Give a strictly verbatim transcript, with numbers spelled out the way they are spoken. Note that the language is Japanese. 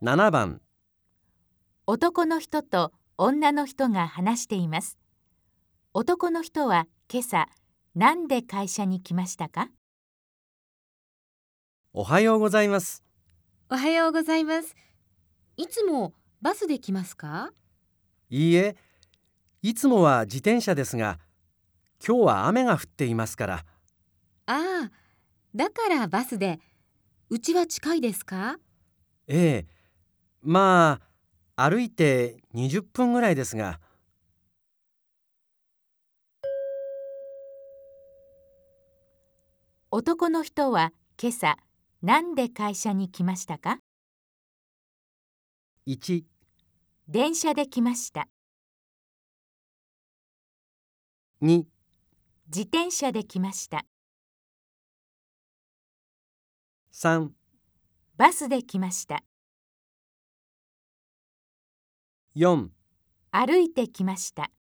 ななばん、 男の人と女の人が話しています。男の人は今朝、何で会社に来ましたか？ おはようございます。 おはようございます。いつもバスで来ますか？ いいえ、いつもは自転車ですが、今日は雨が降っていますから。 ああ、だからバスで。うちは近いですか？ ええ、まあ、歩いてにじゅっぷんぐらいですが。 男の人は今朝、何で会社に来ましたか？ いち、 電車で来ました。 に、 自転車で来ました。 さん、 バスで来ました。 よん。 歩いて来ました。